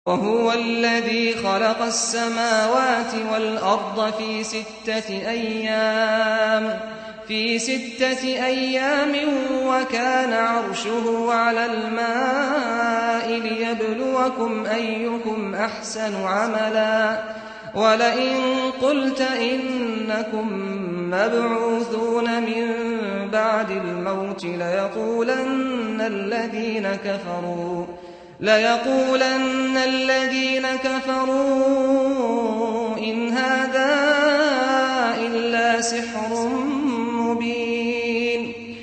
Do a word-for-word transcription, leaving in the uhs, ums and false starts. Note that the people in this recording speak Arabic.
وهو الذي خلق السماوات والأرض في ستة أيام في ستة أيام وكان عرشه على الماء ليبلوكم أيكم أحسن عملا ولئن قلت إنكم مبعوثون من بعد الموت ليقولن الذين كفروا ليقولن الذين كفروا إن هذا